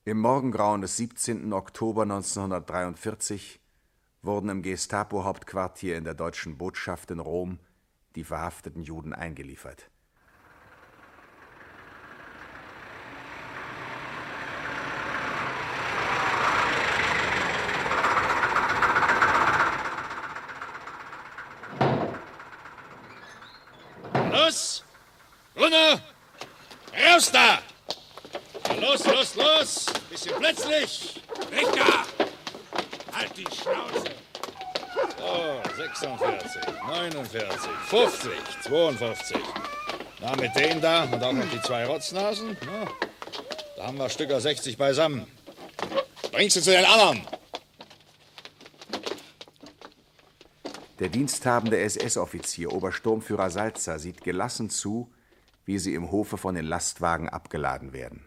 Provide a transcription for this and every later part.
Im Morgengrauen des 17. Oktober 1943 wurden im Gestapo-Hauptquartier in der deutschen Botschaft in Rom die verhafteten Juden eingeliefert. Los! Runter! Raus da! Los! Bisschen plötzlich! Richter! Halt die Schnauze! So, 46, 49, 50, 52. Na, mit denen da und auch noch die 2 Rotznasen, na, da haben wir Stücker 60 beisammen. Bring sie zu den anderen! Der diensthabende SS-Offizier, Obersturmführer Salzer, sieht gelassen zu, wie sie im Hofe von den Lastwagen abgeladen werden.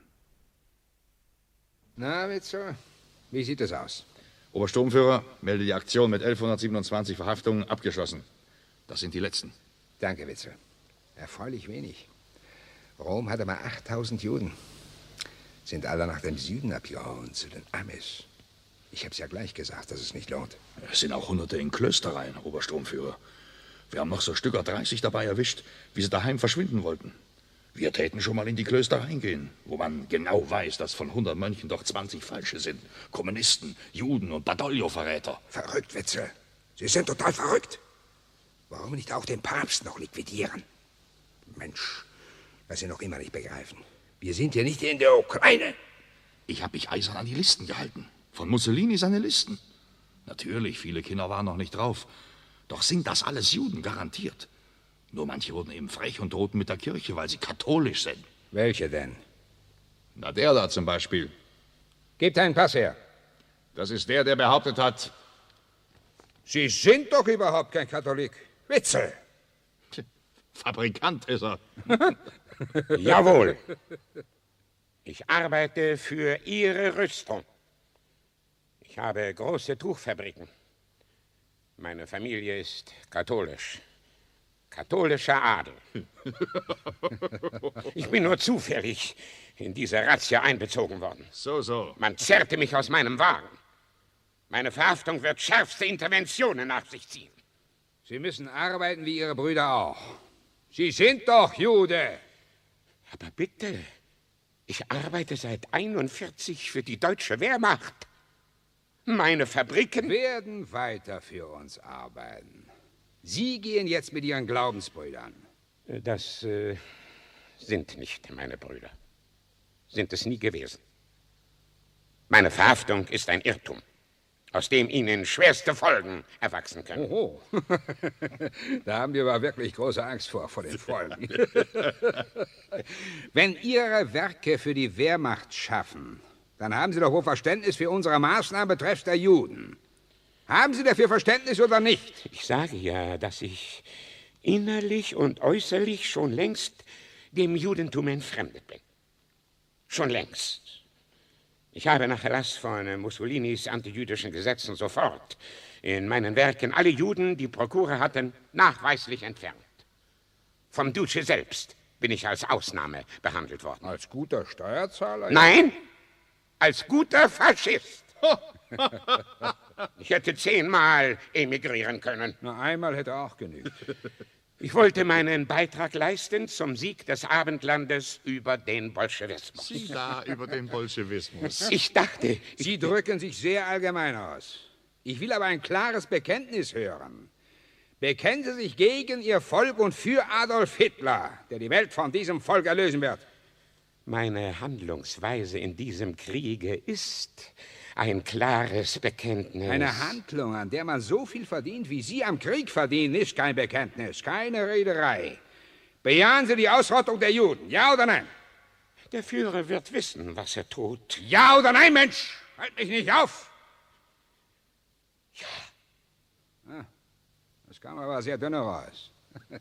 Na, Witzel, wie sieht es aus? Obersturmführer, melde die Aktion mit 1127 Verhaftungen abgeschlossen. Das sind die letzten. Danke, Witzel. Erfreulich wenig. Rom hatte mal 8000 Juden. Sind alle nach dem Süden abgehauen, zu den Amis. Ich hab's ja gleich gesagt, dass es nicht lohnt. Es sind auch Hunderte in Klöstereien, Obersturmführer. Wir haben noch so Stücker 30 dabei erwischt, wie sie daheim verschwinden wollten. Wir täten schon mal in die Klöster reingehen, wo man genau weiß, dass von 100 Mönchen doch 20 falsche sind. Kommunisten, Juden und Badoglio-Verräter. Verrückt, Witzel. Sie sind total verrückt. Warum nicht auch den Papst noch liquidieren? Mensch, was Sie noch immer nicht begreifen. Wir sind hier nicht in der Ukraine. Ich habe mich eisern an die Listen gehalten. Von Mussolini seine Listen. Natürlich, viele Kinder waren noch nicht drauf. Doch sind das alles Juden, garantiert. Nur manche wurden eben frech und drohten mit der Kirche, weil sie katholisch sind. Welche denn? Na, der da zum Beispiel. Gebt einen Pass her. Das ist der behauptet hat... Sie sind doch überhaupt kein Katholik. Witzel. Fabrikant ist er. Jawohl. Ich arbeite für Ihre Rüstung. Ich habe große Tuchfabriken. Meine Familie ist katholisch. Katholischer Adel. Ich bin nur zufällig in diese Razzia einbezogen worden. So. Man zerrte mich aus meinem Wagen. Meine Verhaftung wird schärfste Interventionen nach sich ziehen. Sie müssen arbeiten wie Ihre Brüder auch. Sie sind doch Jude. Aber bitte, ich arbeite seit 1941 für die deutsche Wehrmacht. Meine Fabriken werden weiter für uns arbeiten. Sie gehen jetzt mit Ihren Glaubensbrüdern. Das sind nicht meine Brüder. Sind es nie gewesen. Meine Verhaftung ist ein Irrtum, aus dem Ihnen schwerste Folgen erwachsen können. Oho. Da haben wir aber wirklich große Angst vor den Folgen. Wenn Ihre Werke für die Wehrmacht schaffen, dann haben Sie doch wohl Verständnis für unsere Maßnahmen betreffs der Juden. Haben Sie dafür Verständnis oder nicht? Ich sage ja, dass ich innerlich und äußerlich schon längst dem Judentum entfremdet bin. Schon längst. Ich habe nach Erlass von Mussolinis antijüdischen Gesetzen sofort in meinen Werken alle Juden, die Prokura hatten, nachweislich entfernt. Vom Duce selbst bin ich als Ausnahme behandelt worden. Als guter Steuerzahler? Nein, als guter Faschist. Ich hätte 10-mal emigrieren können. Na, einmal hätte auch genügt. Ich wollte meinen Beitrag leisten zum Sieg des Abendlandes über den Bolschewismus. Sie da über den Bolschewismus. Ich dachte... Sie drücken sich sehr allgemein aus. Ich will aber ein klares Bekenntnis hören. Bekennen Sie sich gegen Ihr Volk und für Adolf Hitler, der die Welt von diesem Volk erlösen wird. Meine Handlungsweise in diesem Kriege ist ein klares Bekenntnis. Eine Handlung, an der man so viel verdient, wie Sie am Krieg verdienen, ist kein Bekenntnis, keine Rederei. Bejahen Sie die Ausrottung der Juden, ja oder nein? Der Führer wird wissen, was er tut. Ja oder nein, Mensch? Halt mich nicht auf! Ja. Das kam aber sehr dünn raus.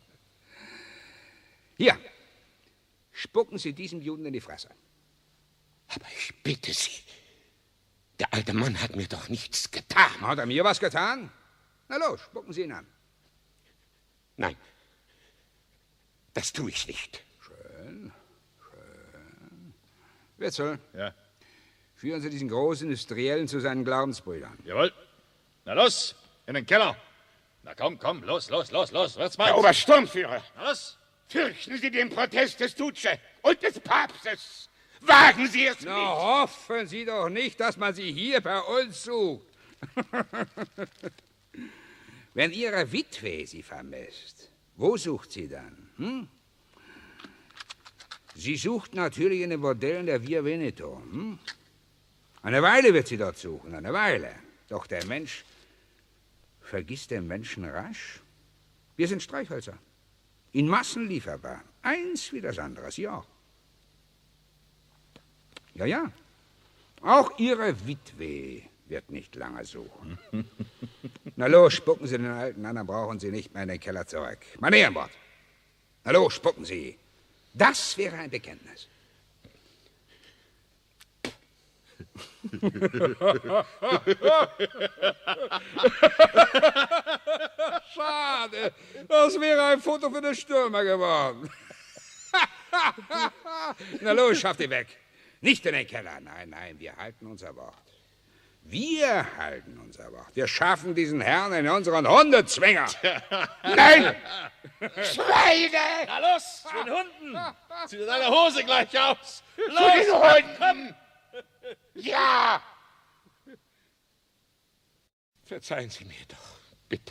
Hier, spucken Sie diesem Juden in die Fresse. Aber ich bitte Sie, der alte Mann hat mir doch nichts getan. Hat er mir was getan? Na los, spucken Sie ihn an. Nein, das tue ich nicht. Schön. Witzel. Ja. Führen Sie diesen Großindustriellen zu seinen Glaubensbrüdern. Jawohl. Na los, in den Keller. Na komm, komm, los, wird's bald. Herr Obersturmführer, Na los. fürchten Sie den Protest des Duce und des Papstes. Wagen Sie es Na, nicht. hoffen Sie doch nicht, dass man Sie hier bei uns sucht. Wenn Ihre Witwe Sie vermisst, wo sucht sie dann? Hm? Sie sucht natürlich in den Bordellen der Via Veneto. Hm? Eine Weile wird sie dort suchen, eine Weile. Doch der Mensch vergisst den Menschen rasch. Wir sind Streichhölzer. In Massen lieferbar. Eins wie das andere. Sie auch. Ja, ja. Auch Ihre Witwe wird nicht lange suchen. Na los, spucken Sie den Alten an, dann brauchen Sie nicht mehr in den Keller zurück. Meine Herren, Bord. Na los, spucken Sie. Das wäre ein Bekenntnis. Schade. Das wäre ein Foto für den Stürmer geworden. Na los, schafft ihn weg. Nicht in den Keller. Nein, nein, wir halten unser Wort. Wir halten unser Wort. Wir schaffen diesen Herrn in unseren Hundezwinger. Nein! Schweine! Na los, zu den Hunden. Zieh dir deine Hose gleich aus. Zu den Hunden! Ja! Verzeihen Sie mir doch, bitte.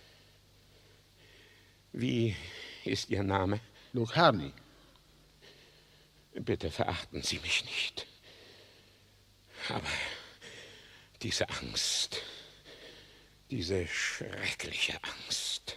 Wie ist Ihr Name? Lucarni. Bitte verachten Sie mich nicht. Aber diese Angst, diese schreckliche Angst.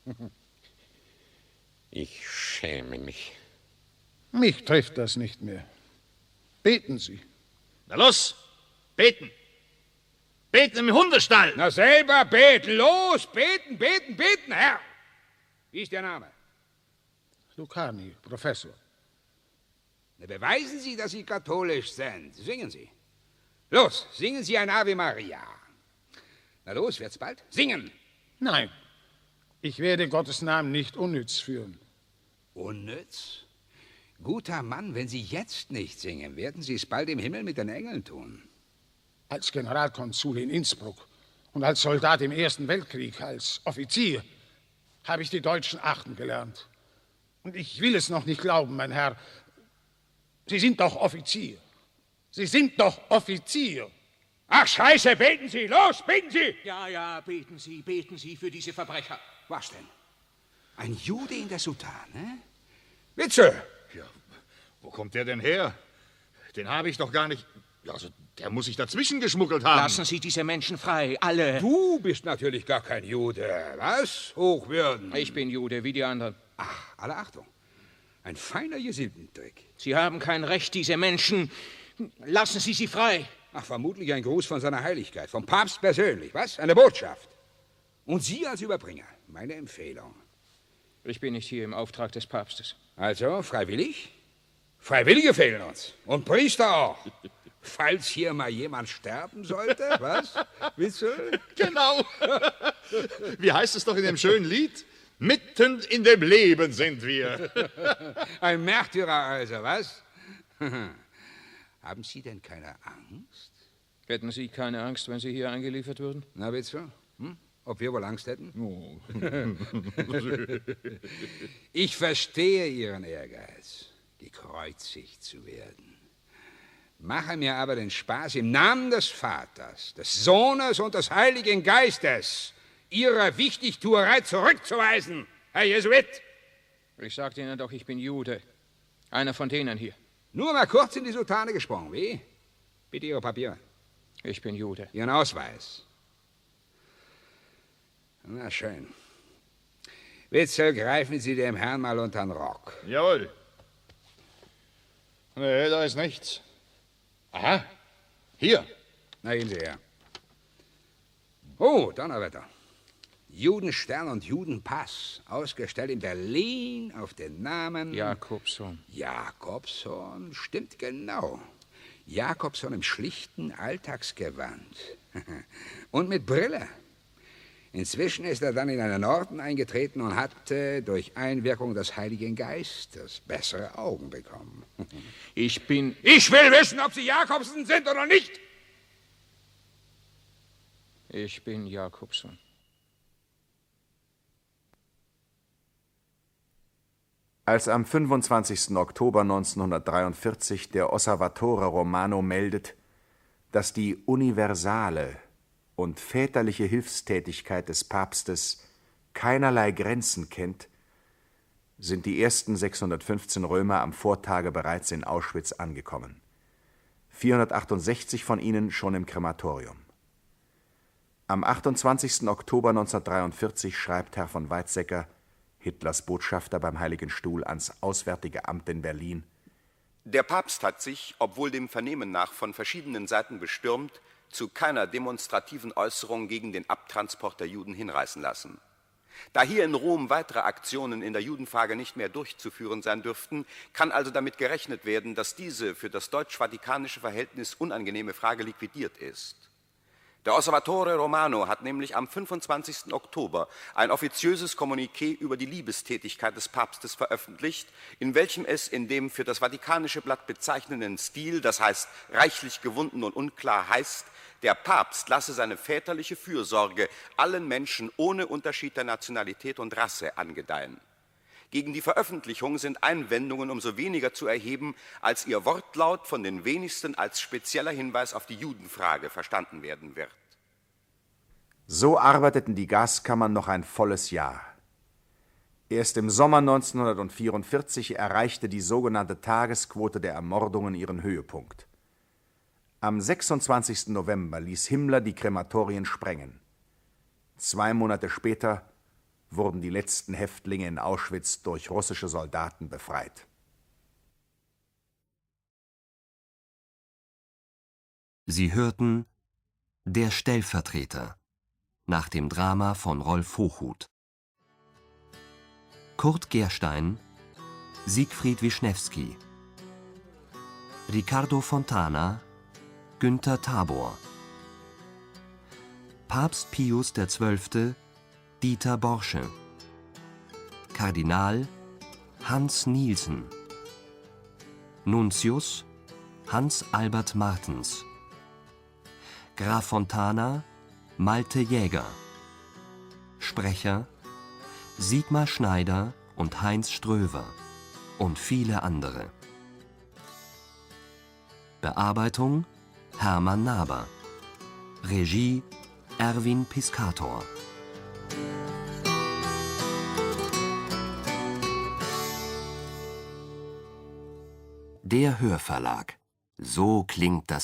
Ich schäme mich. Mich trifft das nicht mehr. Beten Sie. Na los, beten. Beten im Hundestall. Na selber beten. Los, beten, beten, beten, Herr. Wie ist Ihr Name? Lucarni, Professor. Na, beweisen Sie, dass Sie katholisch sind. Singen Sie. Los, singen Sie ein Ave Maria. Na los, wird's bald? Singen! Nein, ich werde Gottes Namen nicht unnütz führen. Unnütz? Guter Mann, wenn Sie jetzt nicht singen, werden Sie es bald im Himmel mit den Engeln tun. Als Generalkonsul in Innsbruck und als Soldat im Ersten Weltkrieg, als Offizier, habe ich die Deutschen achten gelernt. Und ich will es noch nicht glauben, mein Herr. Sie sind doch Offizier. Sie sind doch Offizier. Ach, Scheiße, beten Sie! Los, beten Sie! Ja, ja, beten Sie für diese Verbrecher. Was denn? Ein Jude in der Soutane? Witzel! Ja, wo kommt der denn her? Den habe ich doch gar nicht... Ja, also, der muss sich dazwischen geschmuggelt haben. Lassen Sie diese Menschen frei, alle. Du bist natürlich gar kein Jude. Was? Hochwürden. Ich bin Jude, wie die anderen. Ach, alle Achtung. Ein feiner Jesildentrick. Sie haben kein Recht, diese Menschen... Lassen Sie sie frei. Ach, vermutlich ein Gruß von seiner Heiligkeit, vom Papst persönlich, was? Eine Botschaft. Und Sie als Überbringer, meine Empfehlung. Ich bin nicht hier im Auftrag des Papstes. Also, freiwillig? Freiwillige fehlen uns. Und Priester auch. Falls hier mal jemand sterben sollte, was? Witzel? Genau. Wie heißt es doch in dem schönen Lied? Mitten in dem Leben sind wir. Ein Märtyrer also, was? Haben Sie denn keine Angst? Hätten Sie keine Angst, wenn Sie hier eingeliefert würden? Na, Witzel? Ob wir wohl Angst hätten? Oh. Ich verstehe Ihren Ehrgeiz, gekreuzigt zu werden. Mache mir aber den Spaß, im Namen des Vaters, des Sohnes und des Heiligen Geistes Ihre Wichtigtuerei zurückzuweisen, Herr Jesuit. Ich sagte Ihnen doch, ich bin Jude. Einer von denen hier. Nur mal kurz in die Soutane gesprungen, wie? Bitte Ihre Papiere. Ich bin Jude. Ihren Ausweis. Na schön. Witzel, greifen Sie dem Herrn mal unter den Rock. Jawohl. Nee, da ist nichts. Aha, hier. Na, gehen Sie her. Oh, Donnerwetter. Judenstern und Judenpass, ausgestellt in Berlin auf den Namen... Jakobson. Jakobson, stimmt genau. Jakobson im schlichten Alltagsgewand. Und mit Brille. Inzwischen ist er dann in einen Orden eingetreten und hat durch Einwirkung des Heiligen Geistes bessere Augen bekommen. Ich will wissen, ob Sie Jakobsen sind oder nicht. Ich bin Jakobson. Als am 25. Oktober 1943 der Osservatore Romano meldet, dass die universale und väterliche Hilfstätigkeit des Papstes keinerlei Grenzen kennt, sind die ersten 615 Römer am Vortage bereits in Auschwitz angekommen. 468 von ihnen schon im Krematorium. Am 28. Oktober 1943 schreibt Herr von Weizsäcker, Hitlers Botschafter beim Heiligen Stuhl, ans Auswärtige Amt in Berlin: Der Papst hat sich, obwohl dem Vernehmen nach von verschiedenen Seiten bestürmt, zu keiner demonstrativen Äußerung gegen den Abtransport der Juden hinreißen lassen. Da hier in Rom weitere Aktionen in der Judenfrage nicht mehr durchzuführen sein dürften, kann also damit gerechnet werden, dass diese für das deutsch-vatikanische Verhältnis unangenehme Frage liquidiert ist. Der Osservatore Romano hat nämlich am 25. Oktober ein offiziöses Kommuniqué über die Liebestätigkeit des Papstes veröffentlicht, in welchem es in dem für das Vatikanische Blatt bezeichnenden Stil, das heißt reichlich gewunden und unklar, heißt, der Papst lasse seine väterliche Fürsorge allen Menschen ohne Unterschied der Nationalität und Rasse angedeihen. Gegen die Veröffentlichung sind Einwendungen umso weniger zu erheben, als ihr Wortlaut von den wenigsten als spezieller Hinweis auf die Judenfrage verstanden werden wird. So arbeiteten die Gaskammern noch ein volles Jahr. Erst im Sommer 1944 erreichte die sogenannte Tagesquote der Ermordungen ihren Höhepunkt. Am 26. November ließ Himmler die Krematorien sprengen. 2 Monate später wurden die letzten Häftlinge in Auschwitz durch russische Soldaten befreit. Sie hörten Der Stellvertreter nach dem Drama von Rolf Hochhuth. Kurt Gerstein, Siegfried Wischnewski, Ricardo Fontana, Günther Tabor, Papst Pius XII., Dieter Borsche, Kardinal Hans Nielsen, Nuntius Hans Albert Martens, Graf Fontana Malte Jäger, Sprecher Sigmar Schneider und Heinz Ströver und viele andere. Bearbeitung Hermann Naber, Regie Erwin Piscator. Der Hörverlag. So klingt das